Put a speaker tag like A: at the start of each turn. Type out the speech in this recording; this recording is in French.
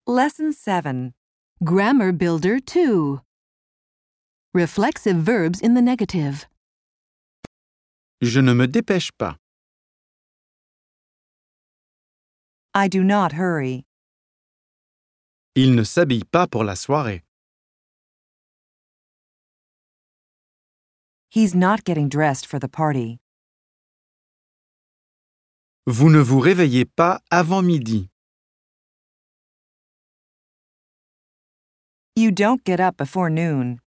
A: Lesson 7.
B: Grammar Builder 2. Reflexive verbs in the negative.
C: Je ne me dépêche pas.
A: I do not hurry.
C: Il ne s'habille pas pour la soirée.
A: He's not getting dressed for the party.
C: Vous ne vous réveillez pas avant midi.
A: You don't get up before noon.